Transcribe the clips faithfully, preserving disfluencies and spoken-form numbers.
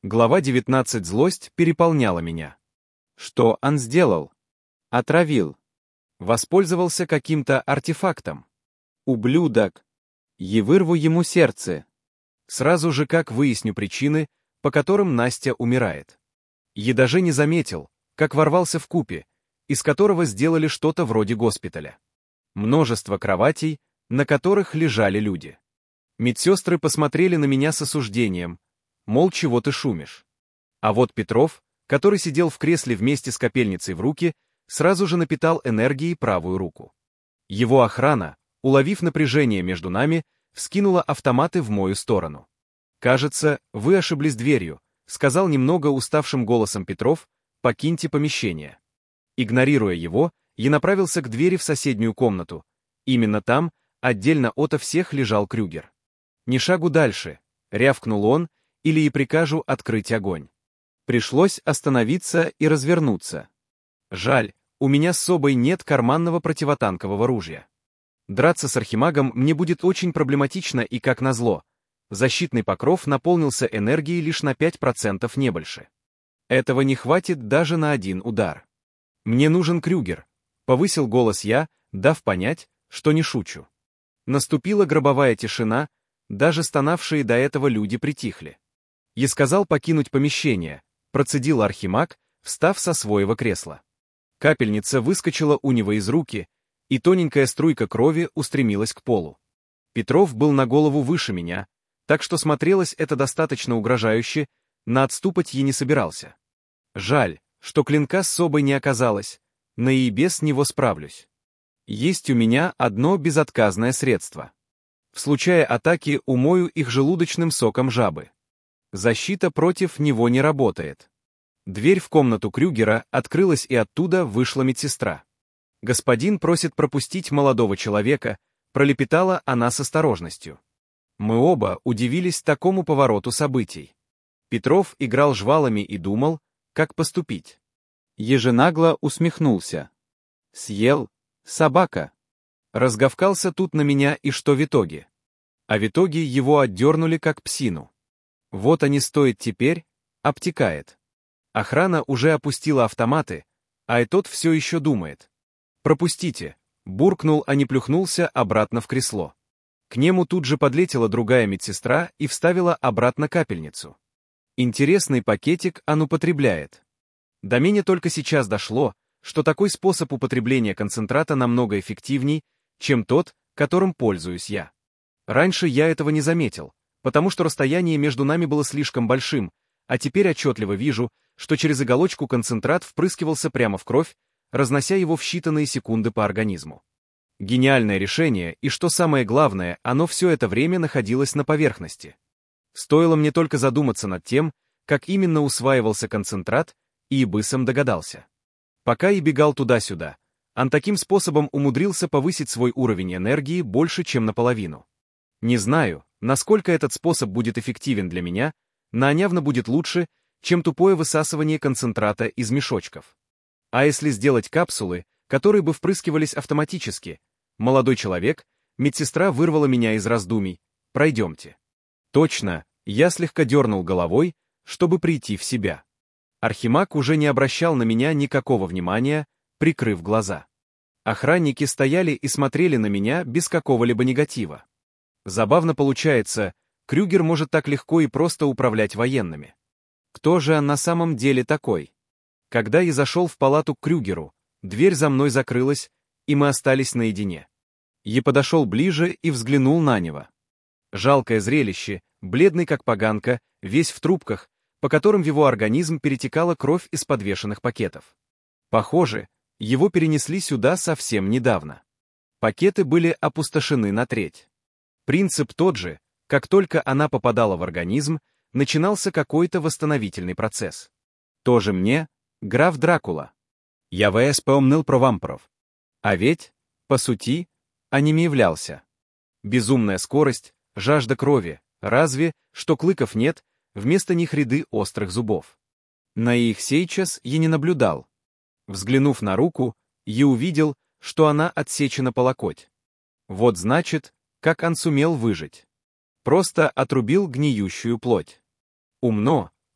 Глава девятнадцать. Злость переполняла меня. Что он сделал? Отравил. Воспользовался каким-то артефактом. Ублюдок. И вырву ему сердце. Сразу же как выясню причины, по которым Настя умирает. И даже не заметил, как ворвался в купе, из которого сделали что-то вроде госпиталя. Множество кроватей, на которых лежали люди. Медсестры посмотрели на меня с осуждением, мол, чего ты шумишь. А вот Петров, который сидел в кресле вместе с капельницей в руки, сразу же напитал энергией правую руку. Его охрана, уловив напряжение между нами, вскинула автоматы в мою сторону. «Кажется, вы ошиблись дверью», — сказал немного уставшим голосом Петров, «покиньте помещение». Игнорируя его, я направился к двери в соседнюю комнату. Именно там, отдельно ото всех, лежал Крюгер. «Ни шагу дальше», — рявкнул он, или и прикажу открыть огонь. Пришлось остановиться и развернуться. Жаль, у меня с собой нет карманного противотанкового ружья. Драться с архимагом мне будет очень проблематично и, как назло, защитный покров наполнился энергией лишь на пять процентов, не больше. Этого не хватит даже на один удар. «Мне нужен Крюгер», — повысил голос я, дав понять, что не шучу. Наступила гробовая тишина, даже стонавшие до этого люди притихли. Я сказал покинуть помещение, процедил архимаг, встав со своего кресла. Капельница выскочила у него из руки, и тоненькая струйка крови устремилась к полу. Петров был на голову выше меня, так что смотрелось это достаточно угрожающе, но отступать я не собирался. Жаль, что клинка с собой не оказалось, но и без него справлюсь. Есть у меня одно безотказное средство. В случае атаки умою их желудочным соком жабы. Защита против него не работает. Дверь в комнату Крюгера открылась, и оттуда вышла медсестра. «Господин просит пропустить молодого человека», — пролепетала она с осторожностью. Мы оба удивились такому повороту событий. Петров играл жвалами и думал, как поступить. Еженагло усмехнулся. «Съел? Собака!» Разговкался тут на меня, и что в итоге? А в итоге его отдернули как псину. Вот они стоят теперь, обтекает. Охрана уже опустила автоматы, а и тот все еще думает. «Пропустите», — буркнул, а не плюхнулся обратно в кресло. К нему тут же подлетела другая медсестра и вставила обратно капельницу. Интересный пакетик он употребляет. До меня только сейчас дошло, что такой способ употребления концентрата намного эффективней, чем тот, которым пользуюсь я. Раньше я этого не заметил, потому что расстояние между нами было слишком большим, а теперь отчетливо вижу, что через иголочку концентрат впрыскивался прямо в кровь, разнося его в считанные секунды по организму. Гениальное решение, и что самое главное, оно все это время находилось на поверхности. Стоило мне только задуматься над тем, как именно усваивался концентрат, и бысом догадался. Пока я бегал туда-сюда, он таким способом умудрился повысить свой уровень энергии больше, чем наполовину. Не знаю, насколько этот способ будет эффективен для меня, но явно будет лучше, чем тупое высасывание концентрата из мешочков. А если сделать капсулы, которые бы впрыскивались автоматически? Молодой человек, медсестра вырвала меня из раздумий. Пройдемте. Точно, я слегка дернул головой, чтобы прийти в себя. Архимаг уже не обращал на меня никакого внимания, прикрыв глаза. Охранники стояли и смотрели на меня без какого-либо негатива. Забавно получается, Крюгер может так легко и просто управлять военными. Кто же он на самом деле такой? Когда я зашел в палату к Крюгеру, дверь за мной закрылась, и мы остались наедине. Я подошел ближе и взглянул на него. Жалкое зрелище, бледный как поганка, весь в трубках, по которым в его организм перетекала кровь из подвешенных пакетов. Похоже, его перенесли сюда совсем недавно. Пакеты были опустошены на треть. Принцип тот же, как только она попадала в организм, начинался какой-то восстановительный процесс. Тоже мне, граф Дракула. Я вспомнил про вампиров. А ведь, по сути, аними являлся. Безумная скорость, жажда крови, разве, что клыков нет, вместо них ряды острых зубов. На их сейчас я не наблюдал. Взглянув на руку, я увидел, что она отсечена по локоть. Вот значит, как он сумел выжить. Просто отрубил гниющую плоть. Умно,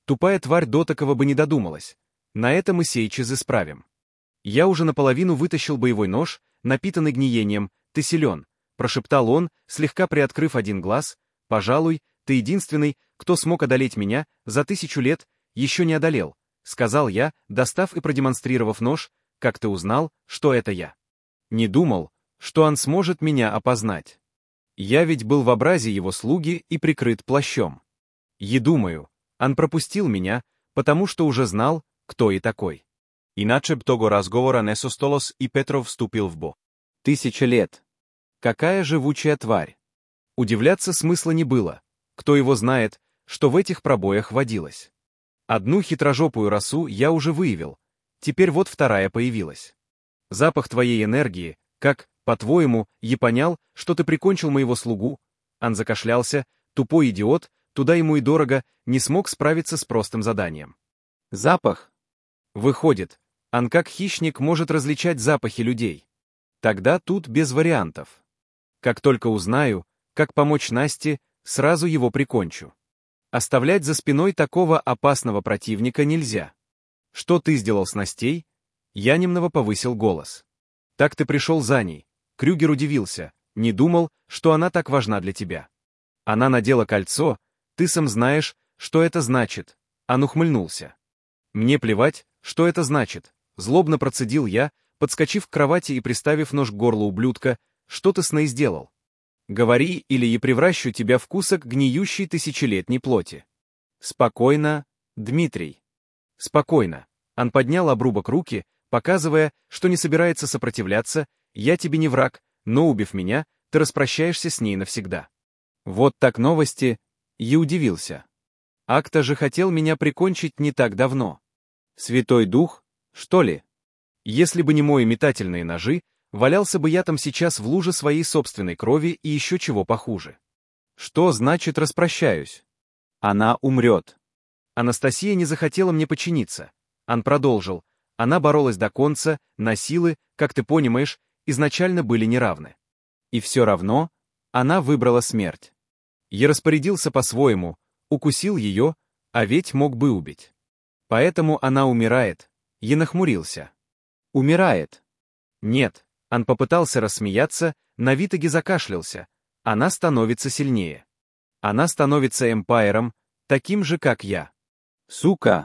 Тупая тварь до такого бы не додумалась. На это мы сейчас исправим. Я уже наполовину вытащил боевой нож, напитанный гниением. «Ты силен», — прошептал он, слегка приоткрыв один глаз. «Пожалуй, ты единственный, кто смог одолеть меня, за тысячу лет еще не одолел», — сказал я, достав и продемонстрировав нож. «Как ты узнал, что это я?» Не думал, что он сможет меня опознать. Я ведь был в образе его слуги и прикрыт плащом. И думаю, он пропустил меня, потому что уже знал, кто и такой. Иначе б того разговора не состалось, и Петров вступил в бой. Тысяча лет. Какая живучая тварь. Удивляться смысла не было. Кто его знает, что в этих пробоях водилось. Одну хитрожопую росу я уже выявил. Теперь вот вторая появилась. Запах твоей энергии, как, по-твоему, я понял, что ты прикончил моего слугу? Он закашлялся, тупой идиот, туда ему и дорого, не смог справиться с простым заданием. Запах? Выходит, он как хищник может различать запахи людей. Тогда тут без вариантов. Как только узнаю, как помочь Насте, сразу его прикончу. Оставлять за спиной такого опасного противника нельзя. Что ты сделал с Настей? Я немного повысил голос. Так ты пришел за ней. Крюгер удивился, не думал, что она так важна для тебя. Она надела кольцо, ты сам знаешь, что это значит. Он ухмыльнулся. Мне плевать, что это значит. Злобно процедил я, подскочив к кровати и приставив нож к горлу ублюдка. Что ты с ней сделал? Говори, или я превращу тебя в кусок гниющей тысячелетней плоти. Спокойно, Дмитрий. Спокойно. Он поднял обрубок руки, показывая, что не собирается сопротивляться. Я тебе не враг, но убив меня, ты распрощаешься с ней навсегда. Вот так новости. Я удивился. Акта же хотел меня прикончить не так давно. Святой Дух, что ли? Если бы не мои метательные ножи, валялся бы я там сейчас в луже своей собственной крови и еще чего похуже. Что значит распрощаюсь? Она умрет. Анастасия не захотела мне подчиниться. Он продолжил. Она боролась до конца, на силы, как ты понимаешь, изначально были неравны. И все равно она выбрала смерть. Я распорядился по-своему, укусил ее, а ведь мог бы убить. Поэтому она умирает. Я нахмурился. Умирает. Нет, он попытался рассмеяться, на Витаге закашлялся. Она становится сильнее. Она становится эмпайром, таким же, как я. Сука!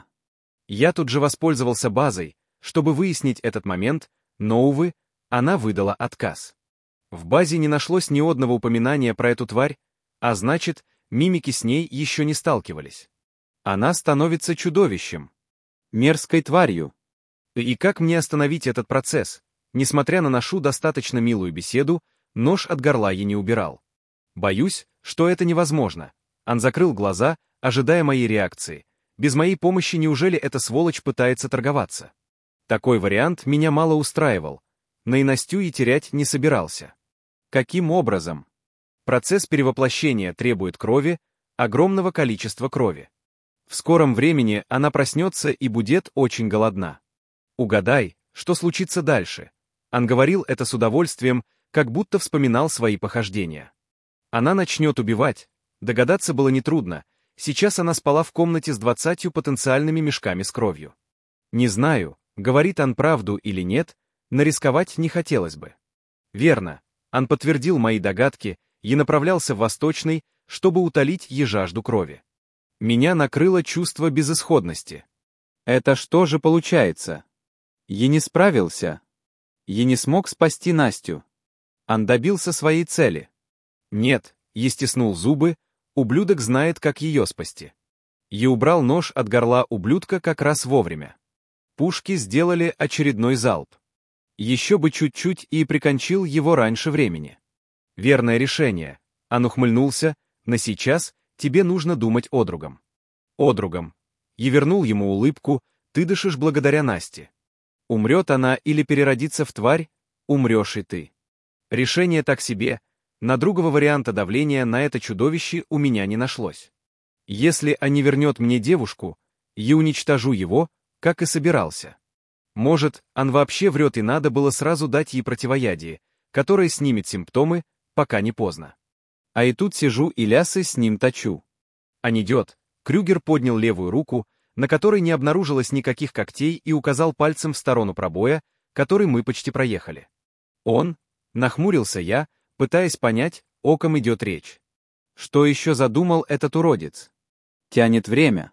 Я тут же воспользовался базой, чтобы выяснить этот момент, но, увы, она выдала отказ. В базе не нашлось ни одного упоминания про эту тварь, а значит, мимики с ней еще не сталкивались. Она становится чудовищем. Мерзкой тварью. И как мне остановить этот процесс? Несмотря на нашу достаточно милую беседу, нож от горла я не убирал. Боюсь, что это невозможно. Он закрыл глаза, ожидая моей реакции. Без моей помощи неужели эта сволочь пытается торговаться? Такой вариант меня мало устраивал. На Настю и терять не собирался. Каким образом? Процесс перевоплощения требует крови, огромного количества крови. В скором времени она проснется и будет очень голодна. Угадай, что случится дальше. Он говорил это с удовольствием, как будто вспоминал свои похождения. Она начнет убивать. Догадаться было нетрудно. Сейчас она спала в комнате с двадцатью потенциальными мешками с кровью. Не знаю, говорит он правду или нет, но рисковать не хотелось бы. Верно, он подтвердил мои догадки и направлялся в Восточный, чтобы утолить ей жажду крови. Меня накрыло чувство безысходности. Это что же получается? Я не справился. Я не смог спасти Настю. Он добился своей цели. Нет, я стиснул зубы, ублюдок знает, как ее спасти. Я убрал нож от горла ублюдка как раз вовремя. Пушки сделали очередной залп. Еще бы чуть-чуть и прикончил его раньше времени. Верное решение. Он ухмыльнулся, но сейчас тебе нужно думать о другом. О другом. Я вернул ему улыбку, ты дышишь благодаря Насте. Умрет она или переродится в тварь, умрешь и ты. Решение так себе, на другого варианта давления на это чудовище у меня не нашлось. Если он не вернет мне девушку, я уничтожу его, как и собирался. Может, он вообще врет и надо было сразу дать ей противоядие, которое снимет симптомы, пока не поздно. А и тут сижу и лясы с ним точу. А не идет. Крюгер поднял левую руку, на которой не обнаружилось никаких когтей, и указал пальцем в сторону пробоя, который мы почти проехали. Он? Нахмурился я, пытаясь понять, о ком идет речь. Что еще задумал этот уродец? Тянет время.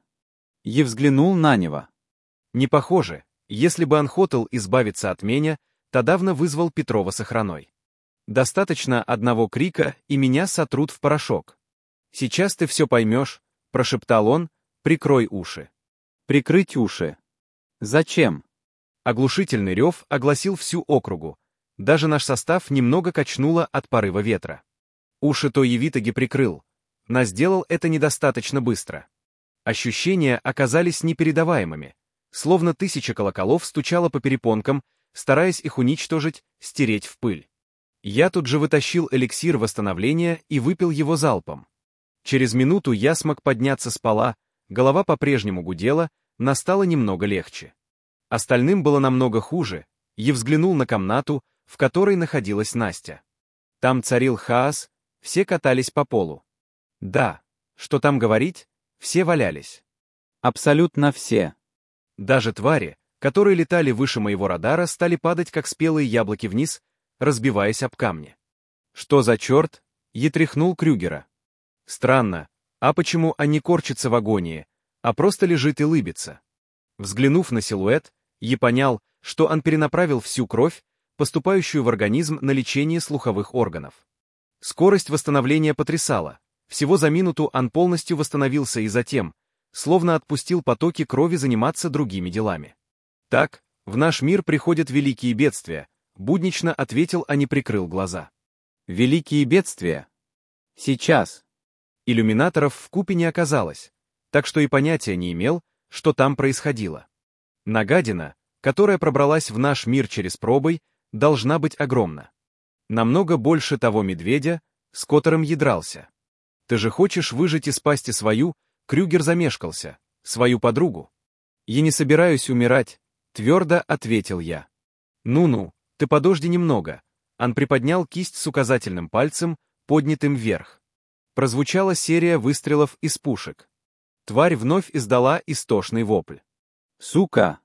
И взглянул на него. Не похоже. Если бы он хотел избавиться от меня, то давно вызвал Петрова с охраной. Достаточно одного крика, и меня сотрут в порошок. «Сейчас ты все поймешь», — прошептал он, — «прикрой уши». «Прикрыть уши? Зачем?» Оглушительный рев огласил всю округу. Даже наш состав немного качнуло от порыва ветра. Уши-то и Витаги прикрыл, но сделал это недостаточно быстро. Ощущения оказались непередаваемыми, словно тысяча колоколов стучало по перепонкам, стараясь их уничтожить, стереть в пыль. Я тут же вытащил эликсир восстановления и выпил его залпом. Через минуту я смог подняться с пола, голова по-прежнему гудела, но стало немного легче. Остальным было намного хуже, и взглянул на комнату, в которой находилась Настя. Там царил хаос, все катались по полу. Да, что там говорить, все валялись. Абсолютно все. Даже твари, которые летали выше моего радара, стали падать, как спелые яблоки вниз, разбиваясь об камни. «Что за черт?» — я тряхнул Крюгера. «Странно, а почему он не корчится в агонии, а просто лежит и лыбится?» Взглянув на силуэт, я понял, что он перенаправил всю кровь, поступающую в организм, на лечение слуховых органов. Скорость восстановления потрясала. Всего за минуту он полностью восстановился и затем, словно отпустил потоки крови заниматься другими делами. «Так, в наш мир приходят великие бедствия», — буднично ответил, а не прикрыл глаза. «Великие бедствия? Сейчас». Иллюминаторов в купе не оказалось, так что и понятия не имел, что там происходило. Нагадина, которая пробралась в наш мир через пробой, должна быть огромна. Намного больше того медведя, с которым я дрался. «Ты же хочешь выжить из пасти свою?» — Крюгер замешкался. «Свою подругу?» «Я не собираюсь умирать», — твердо ответил я. «Ну-ну, ты подожди немного». Он приподнял кисть с указательным пальцем, поднятым вверх. Прозвучала серия выстрелов из пушек. Тварь вновь издала истошный вопль. «Сука!»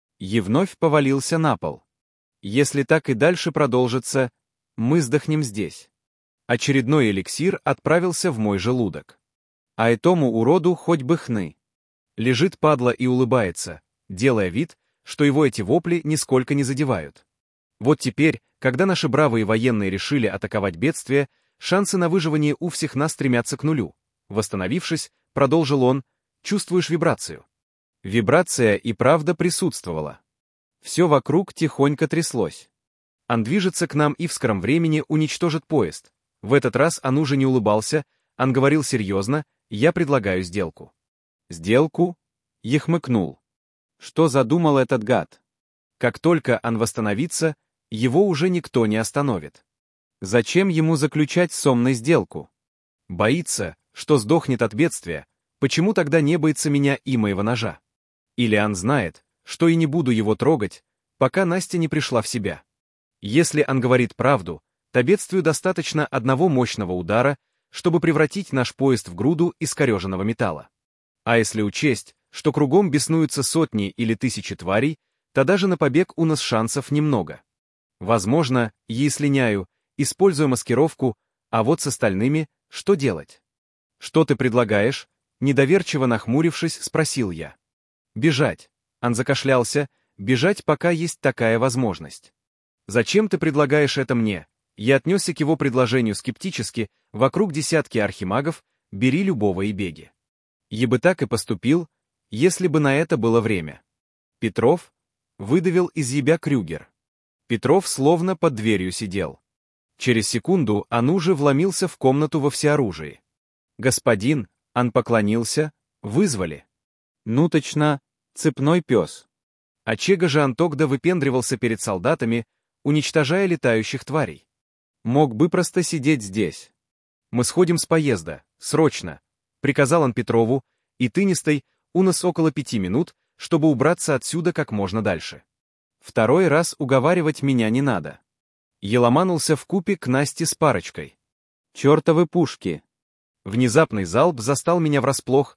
И вновь повалился на пол. «Если так и дальше продолжится, мы сдохнем здесь». Очередной эликсир отправился в мой желудок. А этому уроду хоть бы хны. Лежит падла и улыбается, делая вид, что его эти вопли нисколько не задевают. Вот теперь, когда наши бравые военные решили атаковать бедствие, шансы на выживание у всех нас стремятся к нулю. Восстановившись, продолжил он, чувствуешь вибрацию? Вибрация и правда присутствовала. Все вокруг тихонько тряслось. Он движется к нам и в скором времени уничтожит поезд. В этот раз он уже не улыбался, он говорил серьезно, я предлагаю сделку. Сделку? Я хмыкнул. Что задумал этот гад? Как только он восстановится, его уже никто не остановит. Зачем ему заключать со мной сделку? Боится, что сдохнет от бедствия, почему тогда не боится меня и моего ножа? Или он знает, что и не буду его трогать, пока Настя не пришла в себя. Если он говорит правду, то бедствию достаточно одного мощного удара, чтобы превратить наш поезд в груду искореженного металла. А если учесть, что кругом беснуются сотни или тысячи тварей, то даже на побег у нас шансов немного. Возможно, я слиняю, используя маскировку, а вот с остальными что делать? «Что ты предлагаешь?» Недоверчиво нахмурившись, спросил я. «Бежать». Он закашлялся. «Бежать, пока есть такая возможность». «Зачем ты предлагаешь это мне?» Я отнесся к его предложению скептически, вокруг десятки архимагов, бери любого и беги. Я бы так и поступил, если бы на это было время. Петров выдавил из ебя Крюгер. Петров словно под дверью сидел. Через секунду он уже вломился в комнату во всеоружии. «Господин», он поклонился, вызвали. Ну точно, цепной пес. А чего же Антогда выпендривался перед солдатами, уничтожая летающих тварей? Мог бы просто сидеть здесь. Мы сходим с поезда, срочно, приказал он Петрову, и тынистой, у нас около пяти минут, чтобы убраться отсюда как можно дальше. Второй раз уговаривать меня не надо. Я ломанулся вкупе к Насте с парочкой. Чертовы пушки. Внезапный залп застал меня врасплох,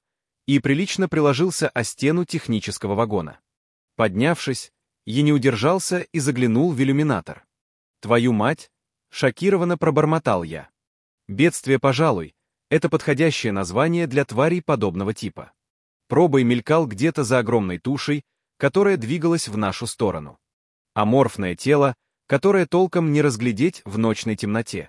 и прилично приложился о стену технического вагона. Поднявшись, я не удержался и заглянул в иллюминатор. «Твою мать!» — шокированно пробормотал я. Бедствие, пожалуй, это подходящее название для тварей подобного типа. Пробой мелькал где-то за огромной тушей, которая двигалась в нашу сторону. Аморфное тело, которое толком не разглядеть в ночной темноте.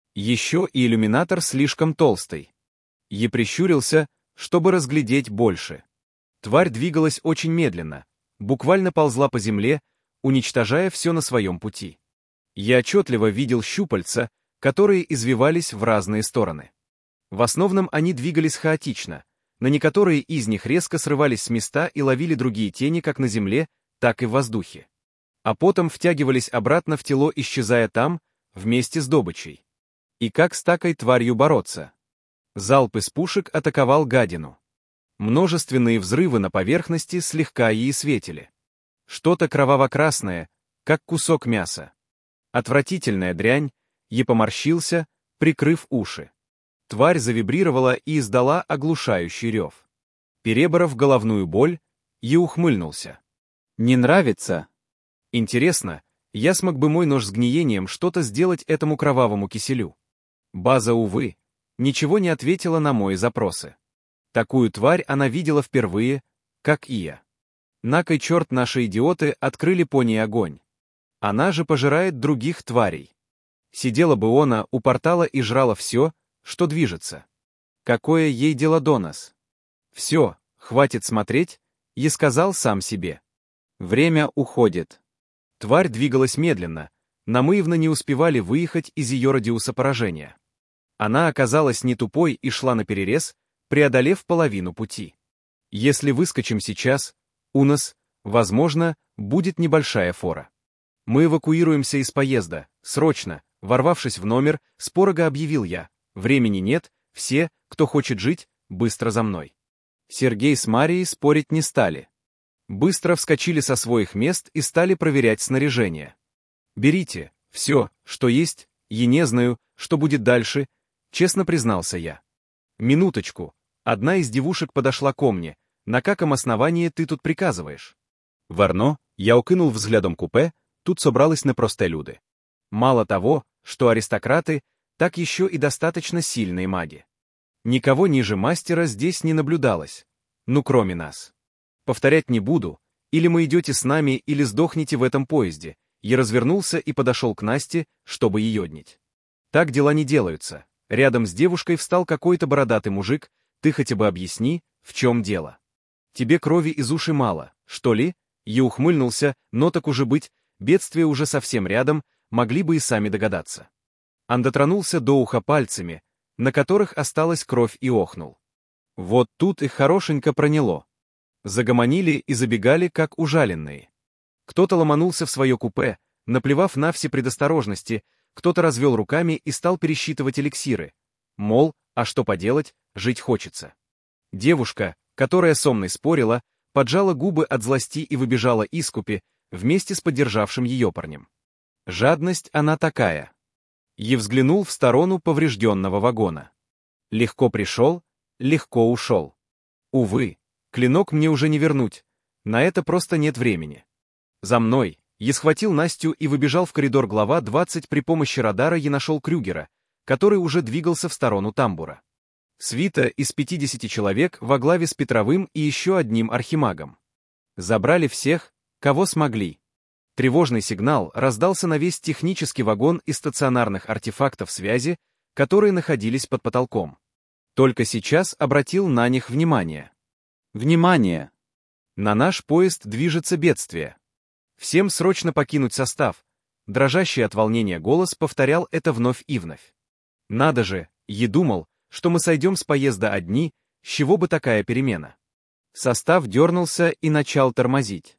Еще и иллюминатор слишком толстый. Я прищурился, чтобы разглядеть больше. Тварь двигалась очень медленно, буквально ползла по земле, уничтожая все на своем пути. Я отчетливо видел щупальца, которые извивались в разные стороны. В основном они двигались хаотично, на некоторые из них резко срывались с места и ловили другие тени как на земле, так и в воздухе. А потом втягивались обратно в тело, исчезая там, вместе с добычей. И как с такой тварью бороться? Залп из пушек атаковал гадину. Множественные взрывы на поверхности слегка ей светили. Что-то кроваво-красное, как кусок мяса. Отвратительная дрянь, я поморщился, прикрыв уши. Тварь завибрировала и издала оглушающий рев. Переборов головную боль, я ухмыльнулся. «Не нравится?» Интересно, я смог бы мой нож с гниением что-то сделать этому кровавому киселю? База, увы, ничего не ответила на мои запросы. Такую тварь она видела впервые, как и я. На кой черт наши идиоты открыли по ней огонь? Она же пожирает других тварей. Сидела бы она у портала и жрала все, что движется. Какое ей дело до нас? Все, хватит смотреть, и сказал сам себе. Время уходит. Тварь двигалась медленно, намывно не успевали выехать из ее радиуса поражения. Она оказалась не тупой и шла наперерез, преодолев половину пути. Если выскочим сейчас, у нас, возможно, будет небольшая фора. Мы эвакуируемся из поезда, срочно, ворвавшись в номер, спорого объявил я. Времени нет, все, кто хочет жить, быстро за мной. Сергей с Марией спорить не стали. Быстро вскочили со своих мест и стали проверять снаряжение. «Берите, все, что есть, я не знаю, что будет дальше», — честно признался я. «Минуточку, одна из девушек подошла ко мне. На каком основании ты тут приказываешь?» Варно, я окинул взглядом купе, тут собрались непросте люди. Мало того, что аристократы, так еще и достаточно сильные маги. Никого ниже мастера здесь не наблюдалось, ну кроме нас. Повторять не буду, или вы идете с нами, или сдохнете в этом поезде. Я развернулся и подошел к Насте, чтобы ее днить. Так дела не делаются. Рядом с девушкой встал какой-то бородатый мужик, ты хотя бы объясни, в чем дело. Тебе крови из уши мало, что ли? Я ухмыльнулся, но так уже быть, бедствие уже совсем рядом, могли бы и сами догадаться. Он дотронулся до уха пальцами, на которых осталась кровь, и охнул. Вот тут их хорошенько проняло. Загомонили и забегали, как ужаленные. Кто-то ломанулся в свое купе, наплевав на все предосторожности, кто-то развел руками и стал пересчитывать эликсиры. Мол, а что поделать, жить хочется. Девушка, которая со мной спорила, поджала губы от злости и выбежала из купе вместе с поддержавшим ее парнем. Жадность она такая. Я взглянул в сторону поврежденного вагона. Легко пришел, легко ушел. Увы, клинок мне уже не вернуть, на это просто нет времени. За мной, я схватил Настю и выбежал в коридор глава двадцать. При помощи радара я нашел Крюгера, который уже двигался в сторону тамбура. Свита из пятидесяти человек во главе с Петровым и еще одним архимагом. Забрали всех, кого смогли. Тревожный сигнал раздался на весь технический вагон из стационарных артефактов связи, которые находились под потолком. Только сейчас обратил на них внимание. Внимание! На наш поезд движется бедствие. Всем срочно покинуть состав. Дрожащий от волнения голос повторял это вновь и вновь. Надо же, я думал, что мы сойдем с поезда одни, с чего бы такая перемена. Состав дернулся и начал тормозить.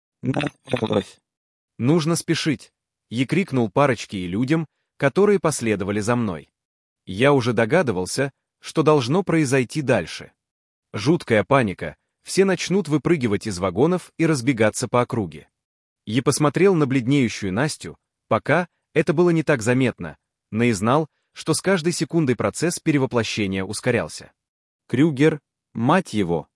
Началось. Нужно спешить. Я крикнул парочке и людям, которые последовали за мной. Я уже догадывался, что должно произойти дальше. Жуткая паника, все начнут выпрыгивать из вагонов и разбегаться по округе. Я посмотрел на бледнеющую Настю, пока это было не так заметно, но и знал, что с каждой секундой процесс перевоплощения ускорялся. Крюгер, мать его,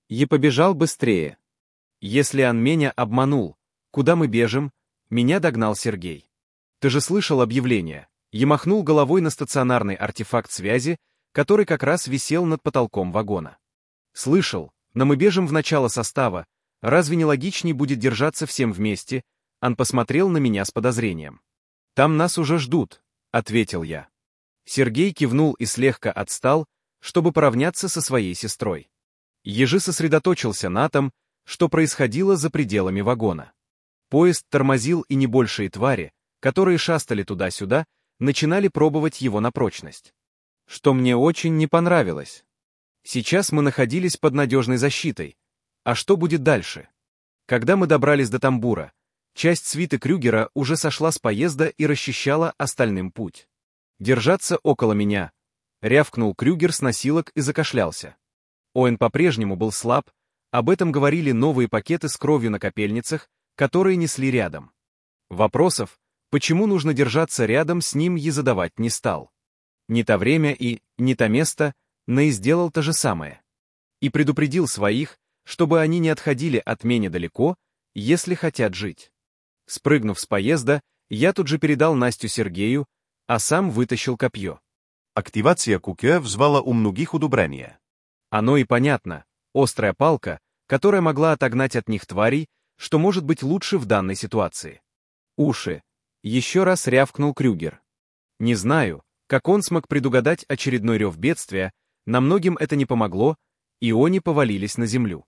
Я побежал быстрее. Если он меня обманул, куда мы бежим, меня догнал Сергей. Ты же слышал объявление. Я махнул головой на стационарный артефакт связи, который как раз висел над потолком вагона. Слышал, но мы бежим в начало состава, разве не логичней будет держаться всем вместе? Он посмотрел на меня с подозрением. Там нас уже ждут, ответил я. Сергей кивнул и слегка отстал, чтобы поравняться со своей сестрой. Ежи сосредоточился на том, что происходило за пределами вагона. Поезд тормозил, и небольшие твари, которые шастали туда-сюда, начинали пробовать его на прочность. Что мне очень не понравилось. Сейчас мы находились под надежной защитой. А что будет дальше? Когда мы добрались до тамбура, часть свиты Крюгера уже сошла с поезда и расчищала остальным путь. «Держаться около меня», — рявкнул Крюгер с носилок и закашлялся. Оэн по-прежнему был слаб, об этом говорили новые пакеты с кровью на капельницах, которые несли рядом. Вопросов, почему нужно держаться рядом, с ним я задавать не стал. Не то время и не то место, но и сделал то же самое. И предупредил своих, чтобы они не отходили от меня далеко, если хотят жить. Спрыгнув с поезда, я тут же передал Настю Сергею, а сам вытащил копье. Активация кукё взвала у многих удобрения. Оно и понятно, острая палка, которая могла отогнать от них тварей, что может быть лучше в данной ситуации. Уши. Еще раз рявкнул Крюгер. Не знаю, как он смог предугадать очередной рев бедствия, но многим это не помогло, и они повалились на землю.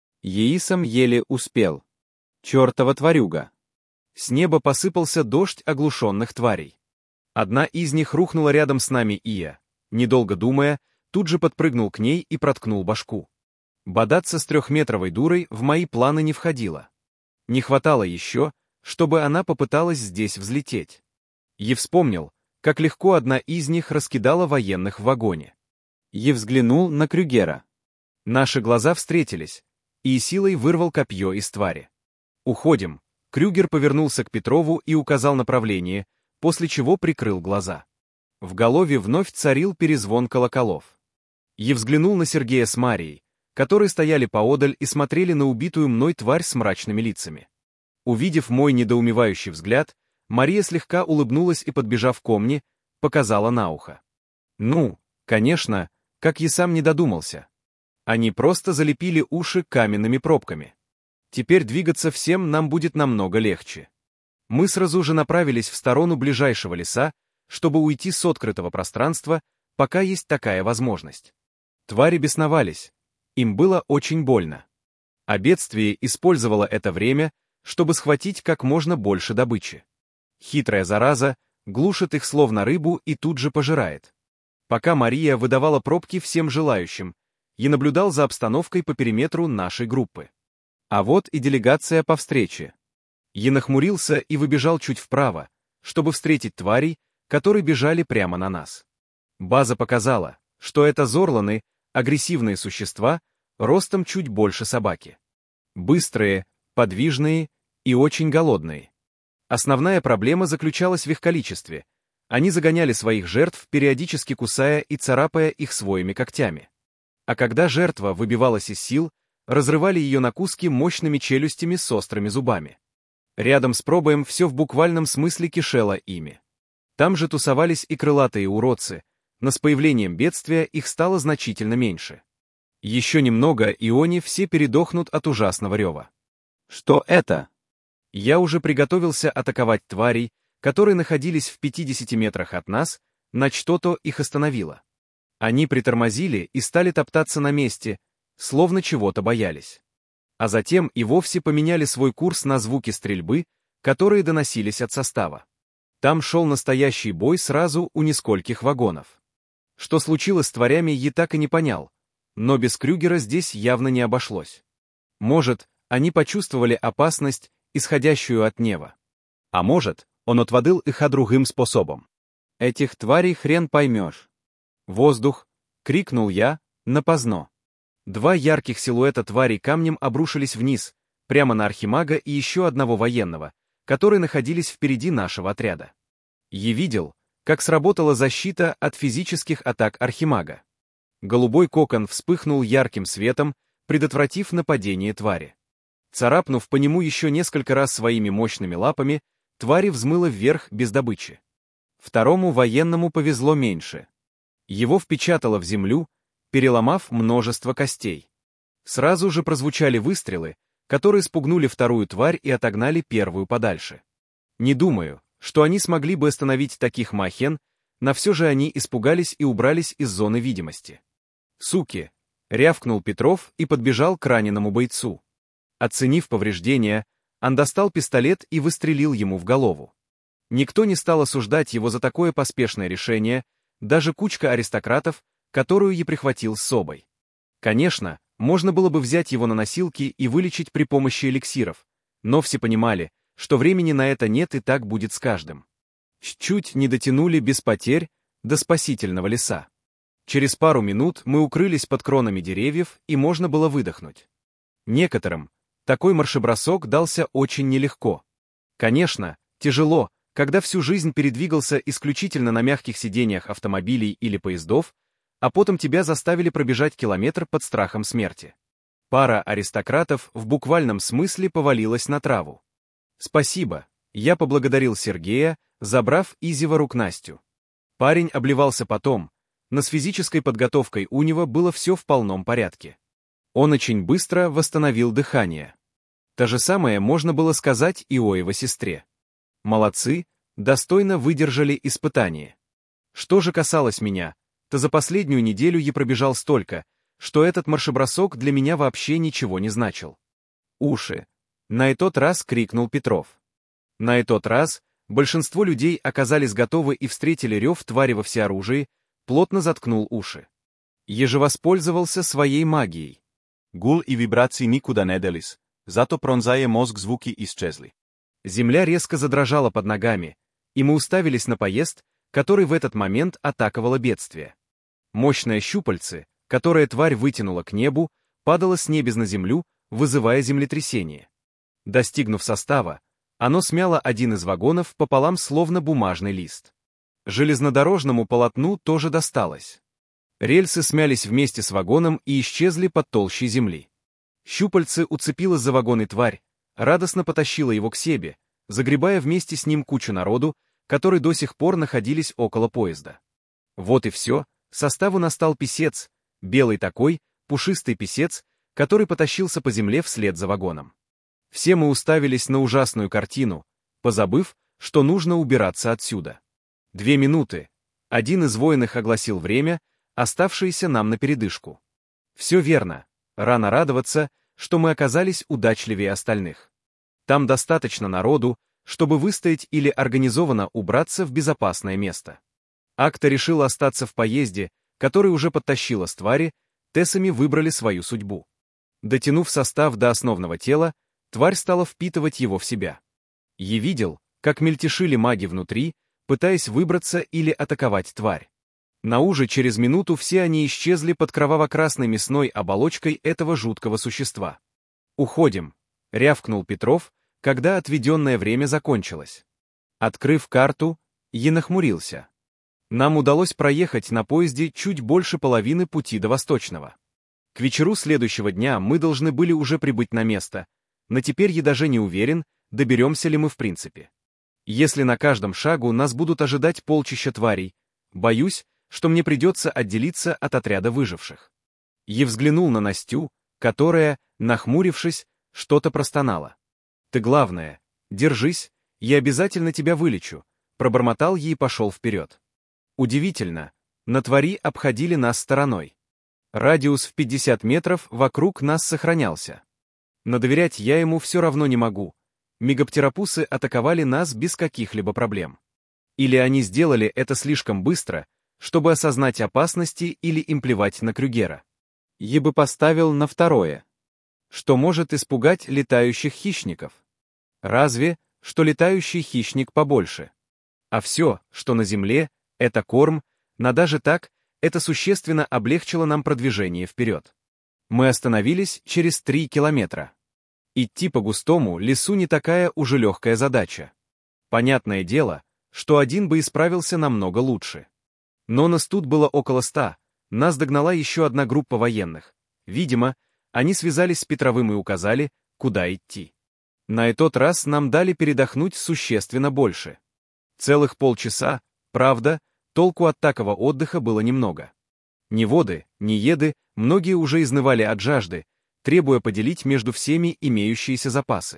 Еисом еле успел. Чертова тварюга. С неба посыпался дождь оглушенных тварей. Одна из них рухнула рядом с нами, и я, недолго думая, тут же подпрыгнул к ней и проткнул башку. Бодаться с трехметровой дурой в мои планы не входило. Не хватало еще, чтобы она попыталась здесь взлететь. Я вспомнил, как легко одна из них раскидала военных в вагоне. Я взглянул на Крюгера. Наши глаза встретились, и силой вырвал копье из твари. «Уходим». Крюгер повернулся к Петрову и указал направление, после чего прикрыл глаза. В голове вновь царил перезвон колоколов. Я взглянул на Сергея с Марией, которые стояли поодаль и смотрели на убитую мной тварь с мрачными лицами. Увидев мой недоумевающий взгляд, Мария слегка улыбнулась и, подбежав ко мне, показала на ухо. Ну, конечно, как я сам не додумался. Они просто залепили уши каменными пробками. Теперь двигаться всем нам будет намного легче. Мы сразу же направились в сторону ближайшего леса, чтобы уйти с открытого пространства, пока есть такая возможность. Твари бесновались. Им было очень больно. А бедствие использовало это время, чтобы схватить как можно больше добычи. Хитрая зараза глушит их словно рыбу и тут же пожирает. Пока Мария выдавала пробки всем желающим, я наблюдал за обстановкой по периметру нашей группы. А вот и делегация по встрече. Я нахмурился и выбежал чуть вправо, чтобы встретить тварей, которые бежали прямо на нас. База показала, что это зорланы, агрессивные существа, ростом чуть больше собаки. Быстрые, подвижные и очень голодные. Основная проблема заключалась в их количестве. Они загоняли своих жертв, периодически кусая и царапая их своими когтями. А когда жертва выбивалась из сил, разрывали ее на куски мощными челюстями с острыми зубами. Рядом с пробоем все в буквальном смысле кишело ими. Там же тусовались и крылатые уродцы, но с появлением бедствия их стало значительно меньше. Еще немного, и они все передохнут от ужасного рева. Что это? Я уже приготовился атаковать тварей, которые находились в пятидесяти метрах от нас, но что-то их остановило. Они притормозили и стали топтаться на месте, словно чего-то боялись. А затем и вовсе поменяли свой курс на звуки стрельбы, которые доносились от состава. Там шел настоящий бой сразу у нескольких вагонов. Что случилось с тварями, я так и не понял, но без Крюгера здесь явно не обошлось. Может, они почувствовали опасность, исходящую от неба. А может, он отводил их другим способом. Этих тварей хрен поймешь. «Воздух!» — крикнул я, напоздно. Два ярких силуэта тварей камнем обрушились вниз, прямо на архимага и еще одного военного, которые находились впереди нашего отряда. Я видел, как сработала защита от физических атак архимага. Голубой кокон вспыхнул ярким светом, предотвратив нападение твари. Царапнув по нему еще несколько раз своими мощными лапами, тварь взмыла вверх без добычи. Второму военному повезло меньше. Его впечатало в землю, переломав множество костей. Сразу же прозвучали выстрелы, которые спугнули вторую тварь и отогнали первую подальше. Не думаю, что они смогли бы остановить таких махен, но все же они испугались и убрались из зоны видимости. «Суки!» — рявкнул Петров и подбежал к раненому бойцу. Оценив повреждения, он достал пистолет и выстрелил ему в голову. Никто не стал осуждать его за такое поспешное решение, даже кучка аристократов, которую я прихватил с собой. Конечно, можно было бы взять его на носилки и вылечить при помощи эликсиров, но все понимали, что времени на это нет и так будет с каждым. Чуть не дотянули без потерь до спасительного леса. Через пару минут мы укрылись под кронами деревьев, и можно было выдохнуть. Некоторым такой маршебросок дался очень нелегко. Конечно, тяжело, когда всю жизнь передвигался исключительно на мягких сиденьях автомобилей или поездов, а потом тебя заставили пробежать километр под страхом смерти. Пара аристократов в буквальном смысле повалилась на траву. Спасибо, я поблагодарил Сергея, забрав из его рук Настю. Парень обливался потом, но с физической подготовкой у него было все в полном порядке. Он очень быстро восстановил дыхание. То же самое можно было сказать и о его сестре. Молодцы, достойно выдержали испытание. Что же касалось меня, то за последнюю неделю я пробежал столько, что этот маршебросок для меня вообще ничего не значил. «Уши!» — на этот раз крикнул Петров. На этот раз большинство людей оказались готовы и встретили рев твари во всеоружии, плотно заткнул уши. Я же воспользовался своей магией. Гул и вибрации никуда не делись, зато пронзая мозг звуки исчезли. Земля резко задрожала под ногами, и мы уставились на поезд, который в этот момент атаковало бедствие. Мощное щупальце, которое тварь вытянула к небу, падало с небес на землю, вызывая землетрясение. Достигнув состава, оно смяло один из вагонов пополам, словно бумажный лист. Железнодорожному полотну тоже досталось. Рельсы смялись вместе с вагоном и исчезли под толщей земли. Щупальце уцепилось за вагон, и тварь радостно потащила его к себе, загребая вместе с ним кучу народу, которые до сих пор находились около поезда. Вот и все, составу настал писец, белый такой, пушистый писец, который потащился по земле вслед за вагоном. Все мы уставились на ужасную картину, позабыв, что нужно убираться отсюда. Две минуты. Один из военных огласил время, оставшееся нам на передышку. Все верно. Рано радоваться, что мы оказались удачливее остальных. Там достаточно народу, чтобы выстоять или организованно убраться в безопасное место. Акта решила остаться в поезде, который уже подтащила с твари, Тессами выбрали свою судьбу. Дотянув состав до основного тела, тварь стала впитывать его в себя. Я видел, как мельтешили маги внутри, пытаясь выбраться или атаковать тварь. На уже через минуту все они исчезли под кроваво-красной мясной оболочкой этого жуткого существа. «Уходим», — рявкнул Петров, когда отведенное время закончилось. Открыв карту, я нахмурился. Нам удалось проехать на поезде чуть больше половины пути до Восточного. К вечеру следующего дня мы должны были уже прибыть на место, но теперь я даже не уверен, доберемся ли мы в принципе. Если на каждом шагу нас будут ожидать полчища тварей, боюсь, что мне придется отделиться от отряда выживших. Я взглянул на Настю, которая, нахмурившись, что-то простонала. «Ты главное, держись, я обязательно тебя вылечу», пробормотал ей и пошел вперед. Удивительно, но твари обходили нас стороной. Радиус в пятьдесят метров вокруг нас сохранялся. Но доверять я ему все равно не могу. Мегаптеропусы атаковали нас без каких-либо проблем. Или они сделали это слишком быстро, чтобы осознать опасности, или им плевать на Крюгера. Я бы поставил на второе. Что может испугать летающих хищников? Разве, что летающий хищник побольше. А все, что на земле, это корм, но даже так, это существенно облегчило нам продвижение вперед. Мы остановились через три километра. Идти по густому лесу не такая уже легкая задача. Понятное дело, что один бы исправился намного лучше. Но нас тут было около ста, нас догнала еще одна группа военных. Видимо, Они связались с Петровым и указали, куда идти. На этот раз нам дали передохнуть существенно больше. Целых полчаса, правда, толку от такого отдыха было немного. Ни воды, ни еды, многие уже изнывали от жажды, требуя поделить между всеми имеющиеся запасы.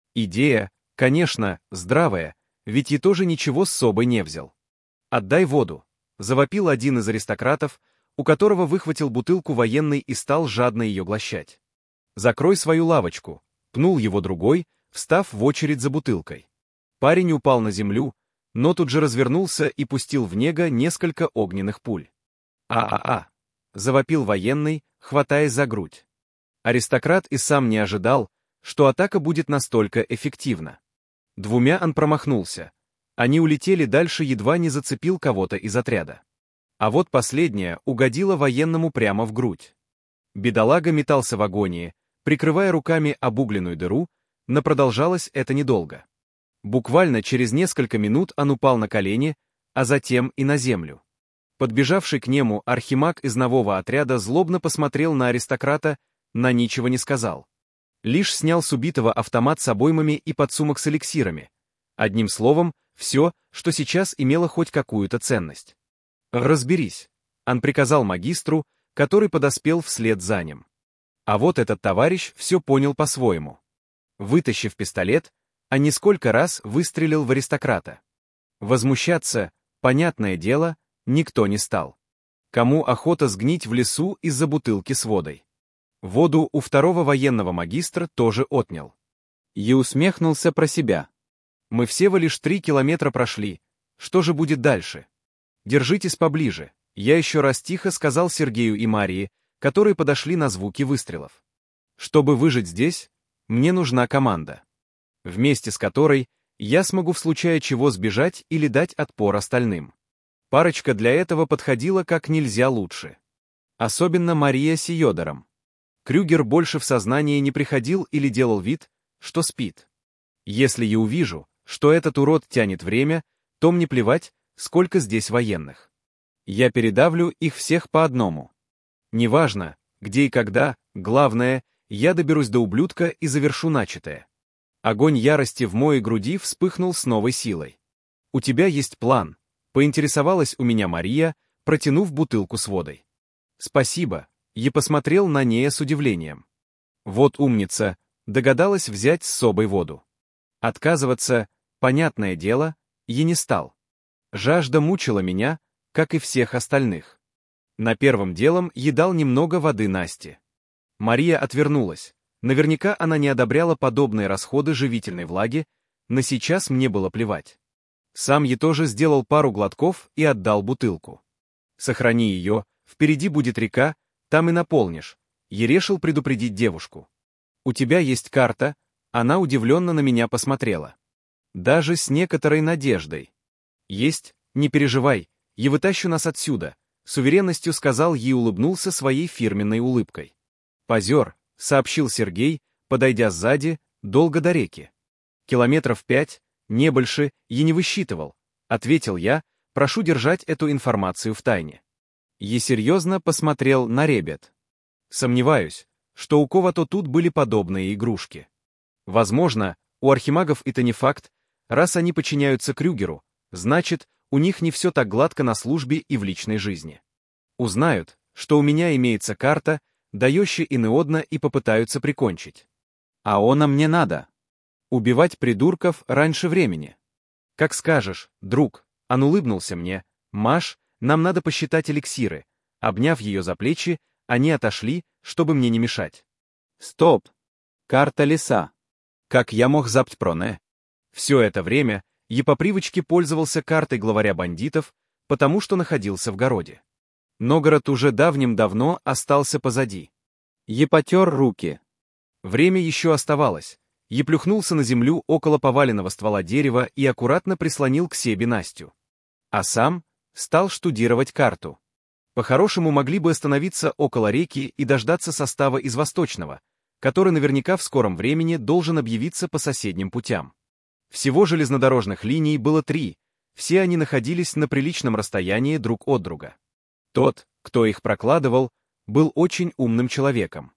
Идея, конечно, здравая, ведь я тоже ничего с собой не взял. «Отдай воду», — завопил один из аристократов, у которого выхватил бутылку военный и стал жадно ее глощать. «Закрой свою лавочку», — пнул его другой, встав в очередь за бутылкой. Парень упал на землю, но тут же развернулся и пустил в него несколько огненных пуль. «А-а-а!» — завопил военный, хватаясь за грудь. Аристократ и сам не ожидал, что атака будет настолько эффективна. Двумя он промахнулся. Они улетели дальше, едва не зацепил кого-то из отряда. А вот последняя угодила военному прямо в грудь. Бедолага метался в агонии, прикрывая руками обугленную дыру, но продолжалось это недолго. Буквально через несколько минут он упал на колени, а затем и на землю. Подбежавший к нему архимаг из нового отряда злобно посмотрел на аристократа, но ничего не сказал. Лишь снял с убитого автомат с обоймами и подсумок с эликсирами. Одним словом, все, что сейчас имело хоть какую-то ценность. «Разберись», — он приказал магистру, который подоспел вслед за ним. А вот этот товарищ все понял по-своему. Вытащив пистолет, а несколько раз выстрелил в аристократа. Возмущаться, понятное дело, никто не стал. Кому охота сгнить в лесу из-за бутылки с водой? Воду у второго военного магистра тоже отнял. И усмехнулся про себя. Мы всего лишь три километра прошли, что же будет дальше? Держитесь поближе, я еще раз тихо сказал Сергею и Марии, которые подошли на звуки выстрелов. Чтобы выжить здесь, мне нужна команда, вместе с которой я смогу в случае чего сбежать или дать отпор остальным. Парочка для этого подходила как нельзя лучше. Особенно Мария с Йодором. Крюгер больше в сознание не приходил или делал вид, что спит. Если я увижу, что этот урод тянет время, то мне плевать, сколько здесь военных. Я передавлю их всех по одному. Неважно, где и когда, главное, я доберусь до ублюдка и завершу начатое. Огонь ярости в моей груди вспыхнул с новой силой. «У тебя есть план», — поинтересовалась у меня Мария, протянув бутылку с водой. «Спасибо», — я посмотрел на нее с удивлением. Вот умница, догадалась взять с собой воду. Отказываться, понятное дело, я не стал. Жажда мучила меня, как и всех остальных. На первом делом я дал немного воды Насте. Мария отвернулась. Наверняка она не одобряла подобные расходы живительной влаги, но сейчас мне было плевать. Сам я тоже сделал пару глотков и отдал бутылку. Сохрани ее, впереди будет река, там и наполнишь. Я решил предупредить девушку. У тебя есть карта, она удивленно на меня посмотрела. Даже с некоторой надеждой. Есть, не переживай, я вытащу нас отсюда, с уверенностью сказал ей и улыбнулся своей фирменной улыбкой. Позер, сообщил Сергей, подойдя сзади, долго до реки. Километров пять, не больше, я не высчитывал, ответил я, прошу держать эту информацию в тайне. Я серьезно посмотрел на ребят. Сомневаюсь, что у кого-то тут были подобные игрушки. Возможно, у архимагов это не факт, раз они подчиняются Крюгеру, значит, у них не все так гладко на службе и в личной жизни. Узнают, что у меня имеется карта, дающая инеодно, и попытаются прикончить. А она мне надо. Убивать придурков раньше времени. Как скажешь, друг, он улыбнулся мне. Маш, нам надо посчитать эликсиры. Обняв ее за плечи, они отошли, чтобы мне не мешать. Стоп! Карта леса. Как я мог забыть про не? Все это время я по привычке пользовался картой главаря бандитов, потому что находился в городе. Но город уже давним-давно остался позади. Я потер руки. Время еще оставалось. Я плюхнулся на землю около поваленного ствола дерева и аккуратно прислонил к себе Настю. А сам стал штудировать карту. По-хорошему могли бы остановиться около реки и дождаться состава из Восточного, который наверняка в скором времени должен объявиться по соседним путям. Всего железнодорожных линий было три, все они находились на приличном расстоянии друг от друга. Тот, кто их прокладывал, был очень умным человеком.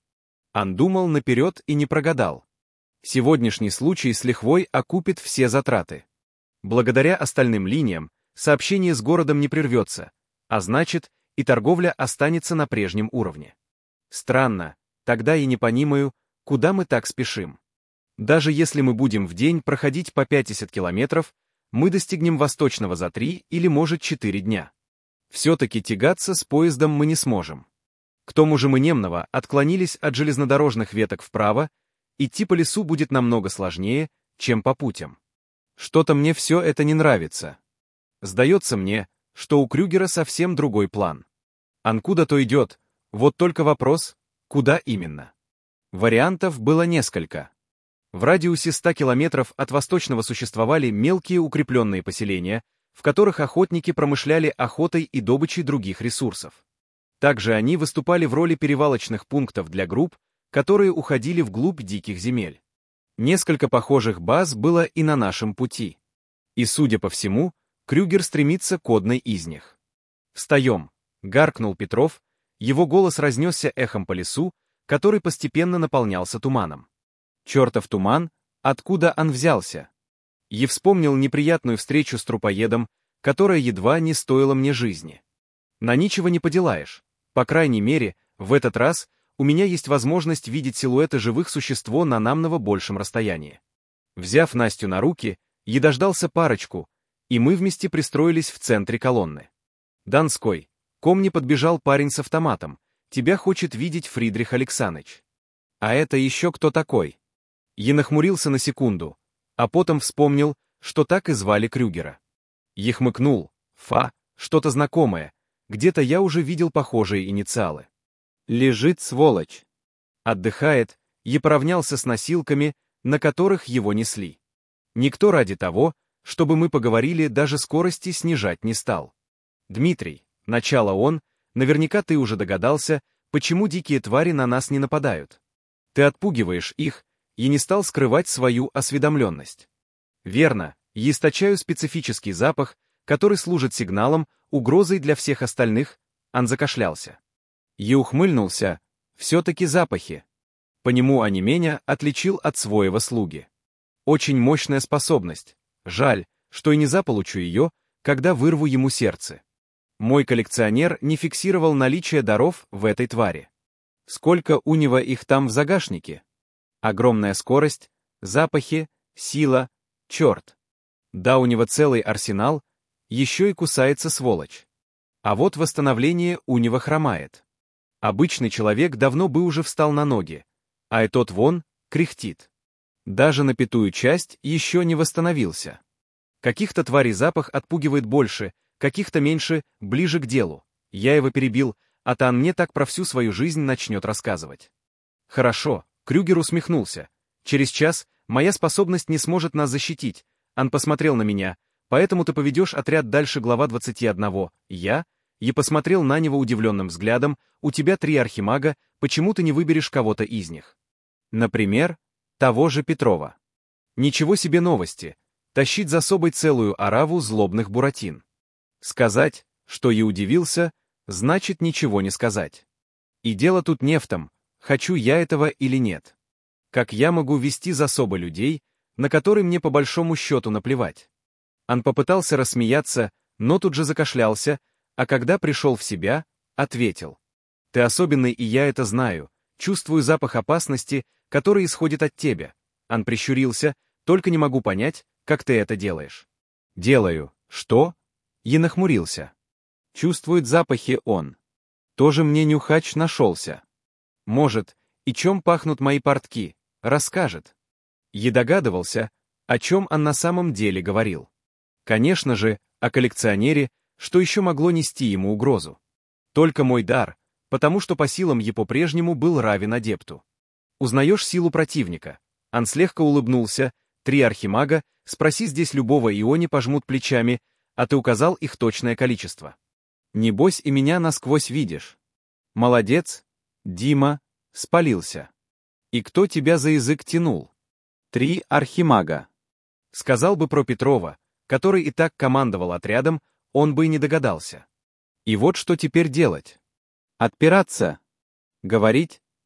Ан думал наперед и не прогадал. Сегодняшний случай с лихвой окупит все затраты. Благодаря остальным линиям сообщение с городом не прервется, а значит, и торговля останется на прежнем уровне. Странно, тогда я не понимаю, куда мы так спешим. Даже если мы будем в день проходить по пятьдесят километров, мы достигнем Восточного за три или, может, четыре дня. Все-таки тягаться с поездом мы не сможем. К тому же мы немного отклонились от железнодорожных веток вправо, идти по лесу будет намного сложнее, чем по путям. Что-то мне все это не нравится. Сдается мне, что у Крюгера совсем другой план. Ан куда-то идет, вот только вопрос, куда именно. Вариантов было несколько. В радиусе ста километров от Восточного существовали мелкие укрепленные поселения, в которых охотники промышляли охотой и добычей других ресурсов. Также они выступали в роли перевалочных пунктов для групп, которые уходили вглубь диких земель. Несколько похожих баз было и на нашем пути. И, судя по всему, Крюгер стремится к одной из них. «Встаем!» — гаркнул Петров, его голос разнесся эхом по лесу, который постепенно наполнялся туманом. Чертов туман, откуда он взялся? И вспомнил неприятную встречу с трупоедом, которая едва не стоила мне жизни. На ничего не поделаешь. По крайней мере, в этот раз у меня есть возможность видеть силуэты живых существ на намного большем расстоянии. Взяв Настю на руки, я дождался парочку, и мы вместе пристроились в центре колонны. «Донской, ко мне подбежал парень с автоматом. Тебя хочет видеть Фридрих Александрович». «А это еще кто такой?» Я нахмурился на секунду, а потом вспомнил, что так и звали Крюгера. Я хмыкнул. «Фа, что-то знакомое. Где-то я уже видел похожие инициалы». «Лежит сволочь». Отдыхает, и поравнялся с носилками, на которых его несли. Никто ради того, чтобы мы поговорили, даже скорости снижать не стал. «Дмитрий, начало он, наверняка ты уже догадался, почему дикие твари на нас не нападают. Ты отпугиваешь их, и не стал скрывать свою осведомленность. Верно, я источаю специфический запах, который служит сигналом, угрозой для всех остальных, он закашлялся. Я ухмыльнулся, все-таки запахи. По нему онеменя отличил от своего слуги. Очень мощная способность. Жаль, что и не заполучу ее, когда вырву ему сердце. Мой коллекционер не фиксировал наличие даров в этой твари. Сколько у него их там в загашнике? Огромная скорость, запахи, сила, черт. Да, у него целый арсенал, еще и кусается сволочь. А вот восстановление у него хромает. Обычный человек давно бы уже встал на ноги, а этот вон кряхтит. Даже на пятую часть еще не восстановился. Каких-то тварей запах отпугивает больше, каких-то меньше, ближе к делу. Я его перебил, а то он мне так про всю свою жизнь начнет рассказывать. Хорошо, Крюгер усмехнулся. Через час моя способность не сможет нас защитить. Он посмотрел на меня, поэтому ты поведешь отряд дальше глава двадцать один. Я? Я посмотрел на него удивленным взглядом, у тебя три архимага, почему ты не выберешь кого-то из них? Например, того же Петрова. Ничего себе новости. Тащить за собой целую ораву злобных буратин. Сказать, что я удивился, значит ничего не сказать. И дело тут не в том, хочу я этого или нет. Как я могу вести за собой людей, на которые мне по большому счету наплевать? Он попытался рассмеяться, но тут же закашлялся, а когда пришел в себя, ответил. Ты особенный, и я это знаю. Чувствую запах опасности, который исходит от тебя. Он прищурился, только не могу понять, как ты это делаешь. Делаю. Что? Я нахмурился. Чувствует запахи он. Тоже мне нюхач нашелся. Может, и чем пахнут мои портки, расскажет. Я догадывался, о чем он на самом деле говорил. Конечно же, о коллекционере, что еще могло нести ему угрозу. Только мой дар, потому что по силам я по-прежнему был равен адепту. Узнаешь силу противника. Он слегка улыбнулся, три архимага, спроси здесь любого, и они пожмут плечами, а ты указал их точное количество. Небось и меня насквозь видишь. Молодец, Дима, спалился. И кто тебя за язык тянул? Три архимага. Сказал бы про Петрова, который и так командовал отрядом, он бы и не догадался. И вот что теперь делать. Отпираться. Говорить,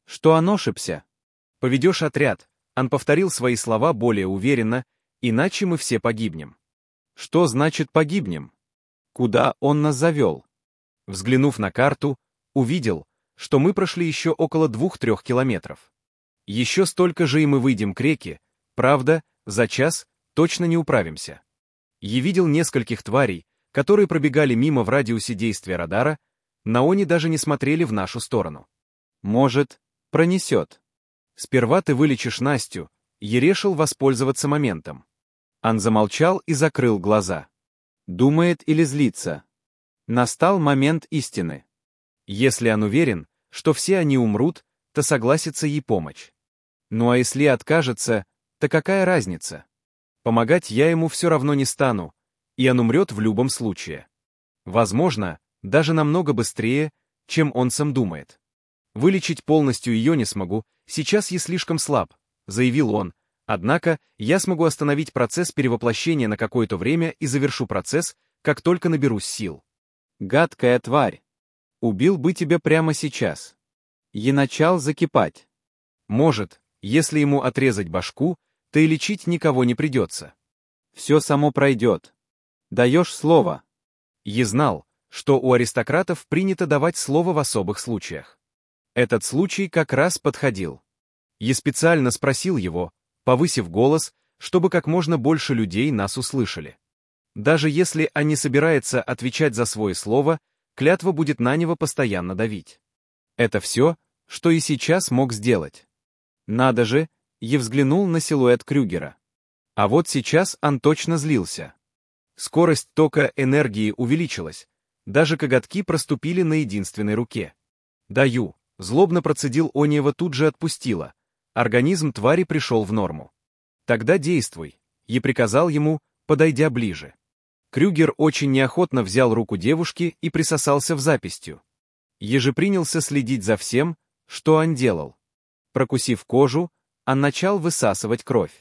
Что он ошибся? Поведешь отряд, он повторил свои слова более уверенно, иначе мы все погибнем. Что значит погибнем? Куда он нас завел? Взглянув на карту, увидел, что мы прошли еще около двух-трех километров. Еще столько же и мы выйдем к реке, правда, за час точно не управимся. Я видел нескольких тварей, которые пробегали мимо в радиусе действия радара, но они даже не смотрели в нашу сторону. Может, пронесет. Сперва ты вылечишь Настю, я решил воспользоваться моментом. Он замолчал и закрыл глаза. Думает или злится. Настал момент истины. Если он уверен, что все они умрут, то согласится ей помочь. Ну а если откажется, то какая разница? Помогать я ему все равно не стану, и он умрет в любом случае. Возможно, даже намного быстрее, чем он сам думает. Вылечить полностью ее не смогу, сейчас я слишком слаб, заявил он, однако я смогу остановить процесс перевоплощения на какое-то время и завершу процесс, как только наберусь сил. Гадкая тварь. Убил бы тебя прямо сейчас. И начал закипать. Может, если ему отрезать башку, то и лечить никого не придется. Все само пройдет. Даешь слово. Я знал, что у аристократов принято давать слово в особых случаях. Этот случай как раз подходил. Я специально спросил его, повысив голос, чтобы как можно больше людей нас услышали. Даже если он не собирается отвечать за свое слово, клятва будет на него постоянно давить. Это все, что и сейчас мог сделать. Надо же, я взглянул на силуэт Крюгера. А вот сейчас он точно злился. Скорость тока энергии увеличилась, даже коготки проступили на единственной руке. Даю, злобно процедил Ониева, тут же отпустила. Организм твари пришел в норму. Тогда действуй, я приказал ему, подойдя ближе. Крюгер очень неохотно взял руку девушки и присосался в запястью. Я же принялся следить за всем, что он делал. Прокусив кожу, он начал высасывать кровь.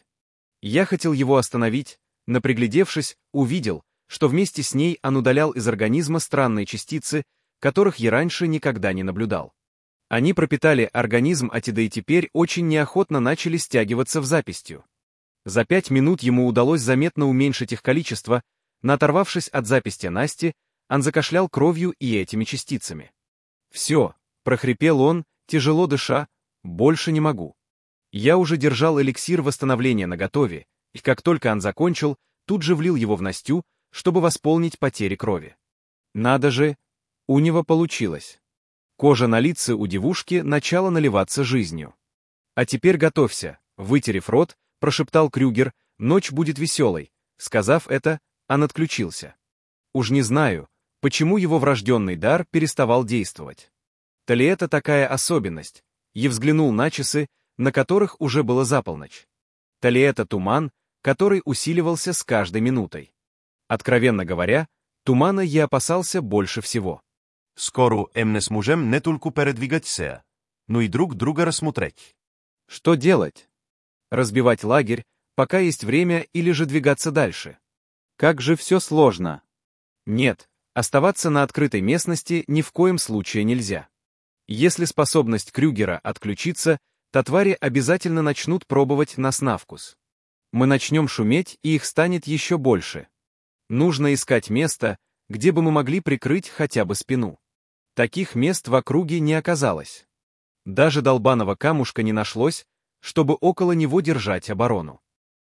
Я хотел его остановить, но приглядевшись, увидел, что вместе с ней он удалял из организма странные частицы, которых я раньше никогда не наблюдал. Они пропитали организм Атида и теперь очень неохотно начали стягиваться в запястью. За пять минут ему удалось заметно уменьшить их количество, но оторвавшись от запястья Насти, он закашлял кровью и этими частицами. «Все», — прохрипел он, тяжело дыша, — «больше не могу». Я уже держал эликсир восстановления наготове, и как только он закончил, тут же влил его в Настю, чтобы восполнить потери крови. Надо же, у него получилось. Кожа на лице у девушки начала наливаться жизнью. «А теперь готовься», — вытерев рот, прошептал Крюгер, «ночь будет веселой». Сказав это, он отключился. Уж не знаю, почему его врожденный дар переставал действовать. То ли это такая особенность? Я взглянул на часы, на которых уже было за полночь. То ли это туман, который усиливался с каждой минутой. Откровенно говоря, тумана я опасался больше всего. Скоро ем не сможем не только передвигать се, но и друг друга рассмотреть. Что делать? Разбивать лагерь, пока есть время, или же двигаться дальше? Как же все сложно. Нет, оставаться на открытой местности ни в коем случае нельзя. Если способность Крюгера отключится, то твари обязательно начнут пробовать нас на вкус. Мы начнем шуметь, и их станет еще больше. Нужно искать место, где бы мы могли прикрыть хотя бы спину. Таких мест в округе не оказалось. Даже долбаного камушка не нашлось, чтобы около него держать оборону.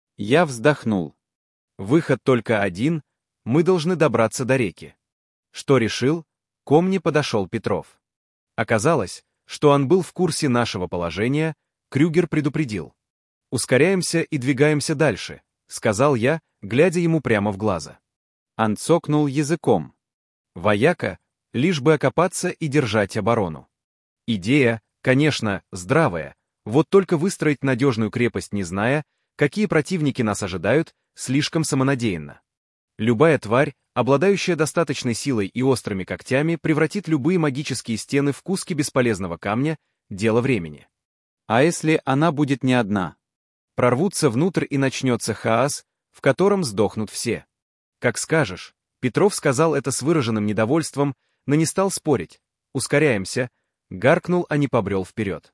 Я вздохнул. Выход только один, мы должны добраться до реки. Что решил? Ко мне подошел Петров. Оказалось, что он был в курсе нашего положения, Крюгер предупредил. «Ускоряемся и двигаемся дальше», — сказал я, глядя ему прямо в глаза. Он цокнул языком. Вояка, лишь бы окопаться и держать оборону. Идея, конечно, здравая, вот только выстроить надежную крепость, не зная, какие противники нас ожидают, слишком самонадеянно. Любая тварь, обладающая достаточной силой и острыми когтями, превратит любые магические стены в куски бесполезного камня, дело времени. А если она будет не одна? Прорвутся внутрь и начнется хаос, в котором сдохнут все. Как скажешь. Петров сказал это с выраженным недовольством, но не стал спорить. Ускоряемся, гаркнул, а не побрел вперед.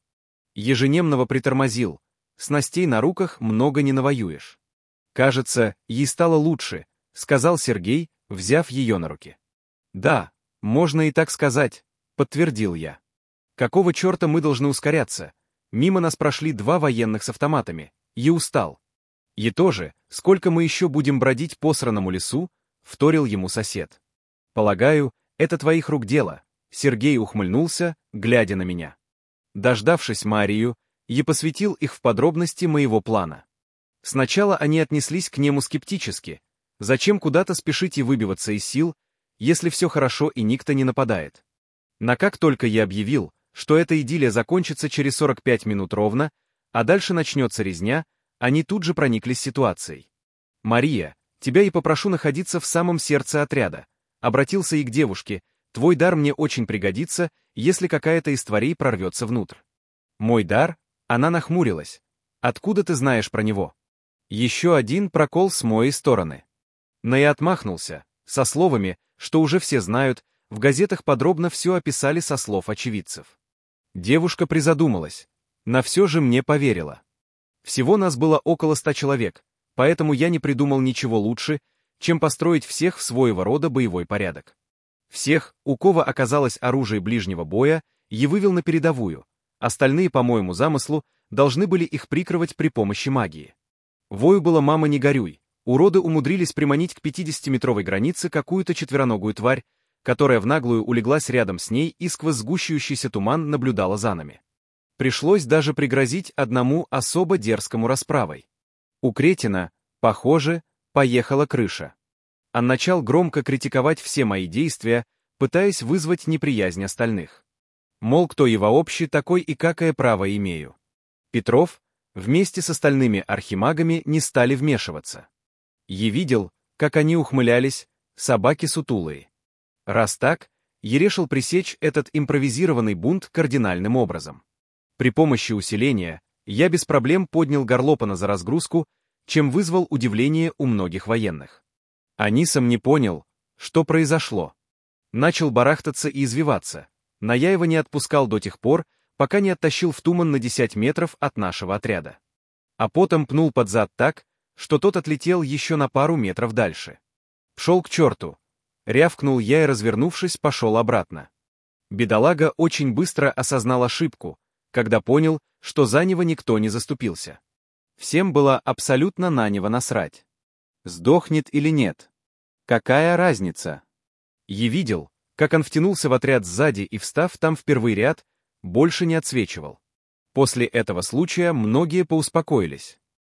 Еженемного притормозил, снастей на руках много не навоюешь. Кажется, ей стало лучше, сказал Сергей, взяв ее на руки. Да, можно и так сказать, подтвердил я. Какого черта мы должны ускоряться? Мимо нас прошли два военных с автоматами. И устал. И тоже, сколько мы еще будем бродить по сраному лесу, вторил ему сосед. Полагаю, это твоих рук дело. Сергей ухмыльнулся, глядя на меня. Дождавшись Марию, я посвятил их в подробности моего плана. Сначала они отнеслись к нему скептически. Зачем куда-то спешить и выбиваться из сил, если все хорошо и никто не нападает? Но как только я объявил, что эта идиллия закончится через сорок пять минут ровно, а дальше начнется резня, они тут же прониклись ситуацией. «Мария, тебя и попрошу находиться в самом сердце отряда», обратился и к девушке, «твой дар мне очень пригодится, если какая-то из тварей прорвется внутрь». «Мой дар?» Она нахмурилась. «Откуда ты знаешь про него?» Еще один прокол с моей стороны. Но я отмахнулся, со словами, что уже все знают, в газетах подробно все описали со слов очевидцев. Девушка призадумалась, но все же мне поверила. Всего нас было около ста человек, поэтому я не придумал ничего лучше, чем построить всех в своего рода боевой порядок. Всех, у кого оказалось оружие ближнего боя, я вывел на передовую, остальные, по моему замыслу, должны были их прикрывать при помощи магии. Вою было «мама, не горюй», уроды умудрились приманить к пятидесятиметровой границе какую-то четвероногую тварь, которая в наглую улеглась рядом с ней и сквозь сгущающийся туман наблюдала за нами. Пришлось даже пригрозить одному особо дерзкому расправой. У кретина, похоже, поехала крыша. Он начал громко критиковать все мои действия, пытаясь вызвать неприязнь остальных. Мол, кто и вообще такой и какое право имею. Петров, вместе с остальными архимагами, не стали вмешиваться. Я видел, как они ухмылялись, собаки сутулые. Раз так, я решил пресечь этот импровизированный бунт кардинальным образом. При помощи усиления я без проблем поднял Горлопана за разгрузку, чем вызвал удивление у многих военных. Анисом не понял, что произошло. Начал барахтаться и извиваться, но я его не отпускал до тех пор, пока не оттащил в туман на десять метров от нашего отряда. А потом пнул под зад так, что тот отлетел еще на пару метров дальше. «Пшел к черту!» — рявкнул я и, развернувшись, пошел обратно. Бедолага очень быстро осознал ошибку, когда понял, что за него никто не заступился. Всем было абсолютно на него насрать. Сдохнет или нет? Какая разница? Я видел, как он втянулся в отряд сзади и, встав там в первый ряд, больше не отсвечивал. После этого случая многие поуспокоились.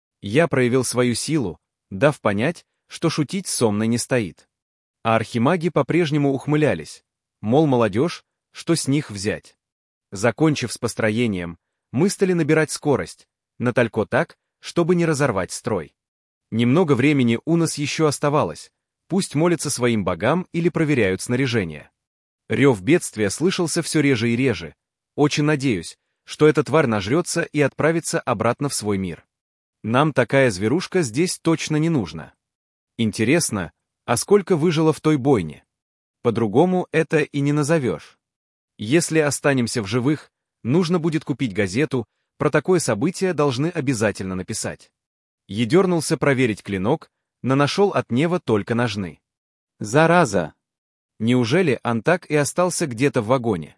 Я проявил свою силу, дав понять, что шутить со мной не стоит. А архимаги по-прежнему ухмылялись, мол, молодежь, что с них взять. Закончив с построением, мы стали набирать скорость, но только так, чтобы не разорвать строй. Немного времени у нас еще оставалось, пусть молятся своим богам или проверяют снаряжение. Рев бедствия слышался все реже и реже. Очень надеюсь, что эта тварь нажрется и отправится обратно в свой мир. Нам такая зверушка здесь точно не нужна. Интересно, а сколько выжило в той бойне? По-другому это и не назовешь. Если останемся в живых, нужно будет купить газету, про такое событие должны обязательно написать. Я дернулся проверить клинок, но нашел от Нева только ножны. Зараза! Неужели он так и остался где-то в вагоне?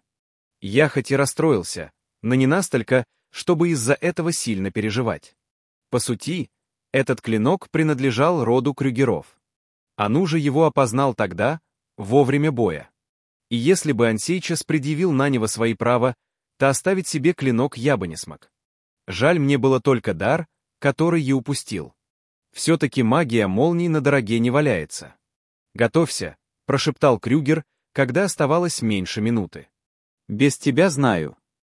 Я хоть и расстроился, но не настолько, чтобы из-за этого сильно переживать. По сути, этот клинок принадлежал роду Крюгеров. Ану же его опознал тогда, во время боя. И если бы он сейчас предъявил на него свои права, то оставить себе клинок я бы не смог. Жаль, мне было только дар, который я упустил. Все-таки магия молний на дороге не валяется. «Готовься», — прошептал Крюгер, когда оставалось меньше минуты. «Без тебя знаю».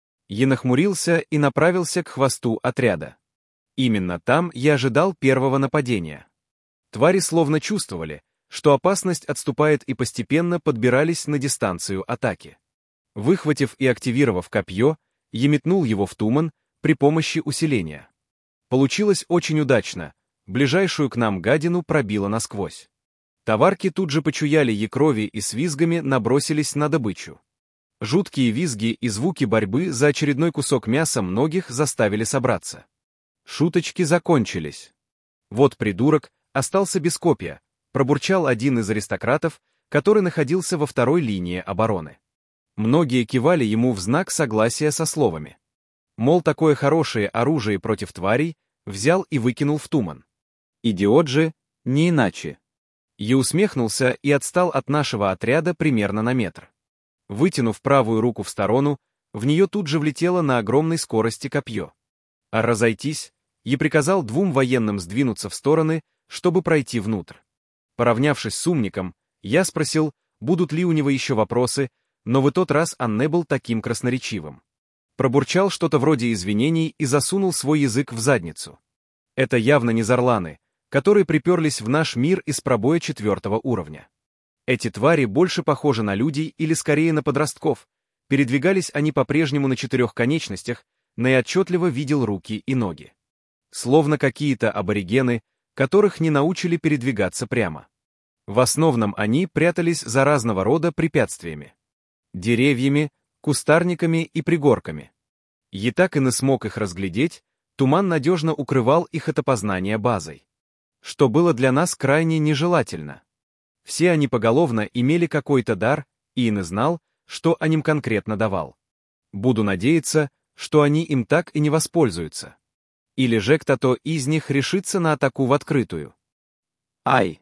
Я нахмурился и направился к хвосту отряда. Именно там я ожидал первого нападения. Твари словно чувствовали, что опасность отступает, и постепенно подбирались на дистанцию атаки. Выхватив и активировав копье, я метнул его в туман при помощи усиления. Получилось очень удачно, ближайшую к нам гадину пробило насквозь. Товарки тут же почуяли и крови и с визгами набросились на добычу. Жуткие визги и звуки борьбы за очередной кусок мяса многих заставили собраться. Шуточки закончились. Вот придурок остался без копья, пробурчал один из аристократов, который находился во второй линии обороны. Многие кивали ему в знак согласия со словами. Мол, такое хорошее оружие против тварей взял и выкинул в туман. Идиот же, не иначе. Я усмехнулся и отстал от нашего отряда примерно на метр. Вытянув правую руку в сторону, в нее тут же влетело на огромной скорости копье. А разойтись, я приказал двум военным сдвинуться в стороны, чтобы пройти внутрь. Поравнявшись с умником, я спросил, будут ли у него еще вопросы, но в тот раз он не был таким красноречивым. Пробурчал что-то вроде извинений и засунул свой язык в задницу. Это явно не зарланы, которые приперлись в наш мир из пробоя четвертого уровня. Эти твари больше похожи на людей или скорее на подростков. Передвигались они по-прежнему на четырех конечностях, но я отчетливо видел руки и ноги. Словно какие-то аборигены, которых не научили передвигаться прямо. В основном они прятались за разного рода препятствиями. Деревьями, кустарниками и пригорками. Я так и не смог их разглядеть, туман надежно укрывал их от опознания базой. Что было для нас крайне нежелательно. Все они поголовно имели какой-то дар, и не знал, что он им конкретно давал. Буду надеяться, что они им так и не воспользуются. Или же кто-то из них решится на атаку в открытую. Ай!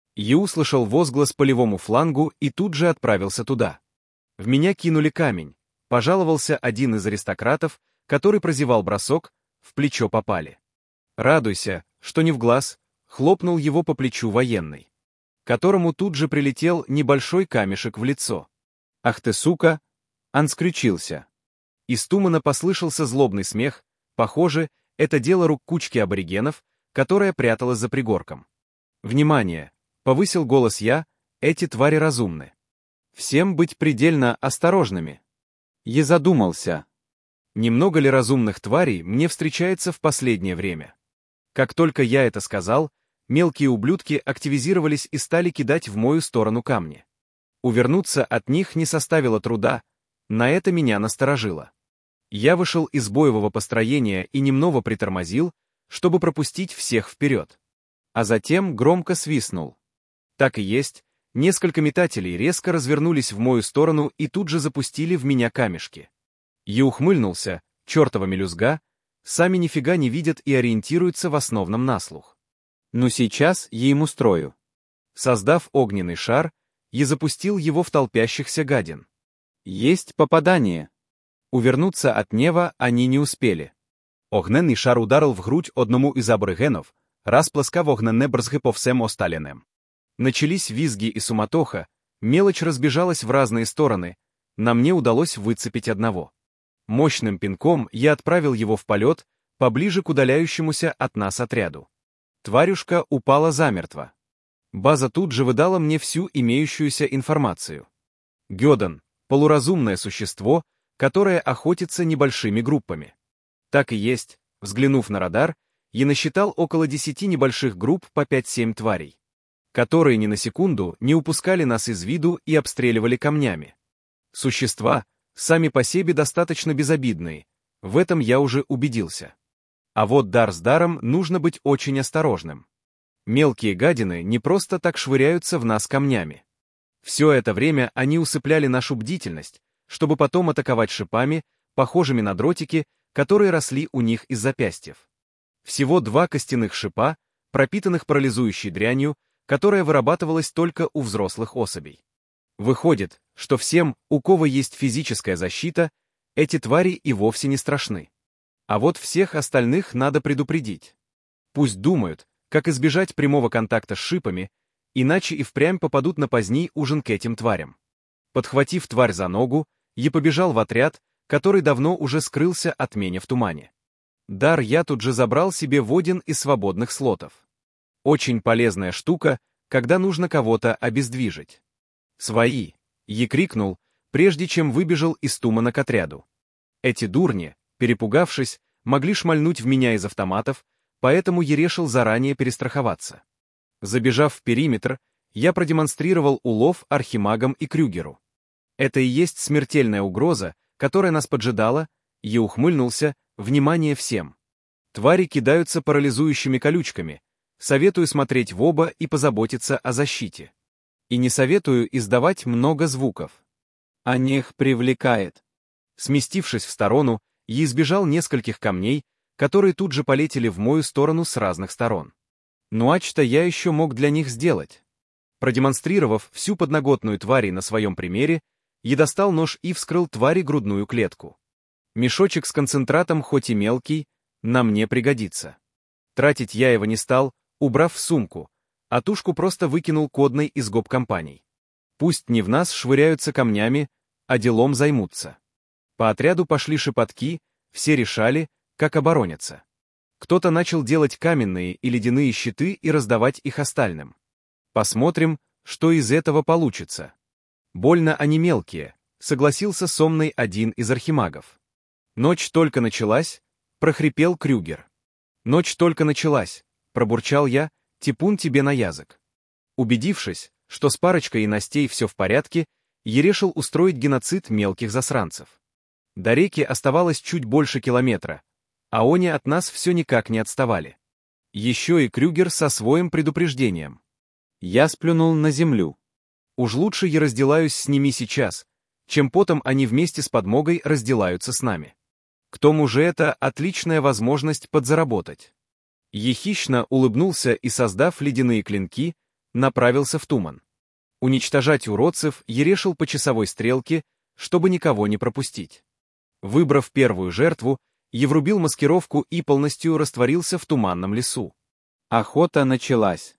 Я услышал возглас по левому флангу и тут же отправился туда. В меня кинули камень, пожаловался один из аристократов, который прозевал бросок, в плечо попали. Радуйся, что не в глаз, хлопнул его по плечу военный, которому тут же прилетел небольшой камешек в лицо. «Ах ты, сука!» Он скрючился. Из тумана послышался злобный смех, похоже, это дело рук кучки аборигенов, которая пряталась за пригорком. «Внимание!» — повысил голос я, эти твари разумны. Всем быть предельно осторожными. Я задумался. Немного ли разумных тварей мне встречается в последнее время? Как только я это сказал, мелкие ублюдки активизировались и стали кидать в мою сторону камни. Увернуться от них не составило труда, на это меня насторожило. Я вышел из боевого построения и немного притормозил, чтобы пропустить всех вперед. А затем громко свистнул. Так и есть, несколько метателей резко развернулись в мою сторону и тут же запустили в меня камешки. Я ухмыльнулся, чертова мелюзга, сами нифига не видят и ориентируются в основном на слух. Ну сейчас я им устрою. Создав огненный шар, я запустил его в толпящихся гадин. Есть попадание. Увернуться от нева они не успели. Огненний шар ударив в грудь одному із аборигенів, розплескав вогненне брызги по всем остальным. Начались визги и суматоха, мелочь разбежалась в разные стороны, но мне удалось выцепить одного. Мощным пинком я отправил его в полет, поближе к удаляющемуся от нас отряду. Тварюшка упала замертво. База тут же выдала мне всю имеющуюся информацию. Гёден — полуразумное существо, которое охотится небольшими группами. Так и есть, взглянув на радар, я насчитал около десяти небольших групп по пять-семь тварей, которые ни на секунду не упускали нас из виду и обстреливали камнями. Существа сами по себе достаточно безобидные, в этом я уже убедился. А вот дар с даром нужно быть очень осторожным. Мелкие гадины не просто так швыряются в нас камнями. Все это время они усыпляли нашу бдительность, чтобы потом атаковать шипами, похожими на дротики, которые росли у них из запястьев. Всего два костяных шипа, пропитанных парализующей дрянью, которая вырабатывалась только у взрослых особей. Выходит, что всем, у кого есть физическая защита, эти твари и вовсе не страшны. А вот всех остальных надо предупредить. Пусть думают, как избежать прямого контакта с шипами, иначе и впрямь попадут на поздний ужин к этим тварям. Подхватив тварь за ногу, я побежал в отряд, который давно уже скрылся от меня в тумане. Дар я тут же забрал себе в один из свободных слотов. Очень полезная штука, когда нужно кого-то обездвижить. «Свои!» — я крикнул, прежде чем выбежал из тумана к отряду. Эти дурни, перепугавшись, могли шмальнуть в меня из автоматов, поэтому я решил заранее перестраховаться. Забежав в периметр, я продемонстрировал улов архимагам и Крюгеру. Это и есть смертельная угроза, которая нас поджидала, я ухмыльнулся, внимание всем. Твари кидаются парализующими колючками. Советую смотреть в оба и позаботиться о защите. И не советую издавать много звуков. Онех привлекает. Сместившись в сторону, я избежал нескольких камней, которые тут же полетели в мою сторону с разных сторон. Ну а что я еще мог для них сделать? Продемонстрировав всю подноготную твари на своем примере, я достал нож и вскрыл твари грудную клетку. Мешочек с концентратом, хоть и мелкий, на мне пригодится. Тратить я его не стал, убрав в сумку, а тушку просто выкинул кодной из гоп-компаний. Пусть не в нас швыряются камнями, а делом займутся. По отряду пошли шепотки, все решали, как обороняться. Кто-то начал делать каменные и ледяные щиты и раздавать их остальным. Посмотрим, что из этого получится. Больно они мелкие, согласился сонный один из архимагов. Ночь только началась, прохрипел Крюгер. Ночь только началась, пробурчал я, типун тебе на язык. Убедившись, что с парочкой иностей все в порядке, я решил устроить геноцид мелких засранцев. До реки оставалось чуть больше километра, а они от нас все никак не отставали. Еще и Крюгер со своим предупреждением. Я сплюнул на землю. Уж лучше я разделаюсь с ними сейчас, чем потом они вместе с подмогой разделаются с нами. К тому же это отличная возможность подзаработать. Я хищно улыбнулся и, создав ледяные клинки, направился в туман. Уничтожать уродцев я решил по часовой стрелке, чтобы никого не пропустить. Выбрав первую жертву, я врубил маскировку и полностью растворился в туманном лесу. Охота началась.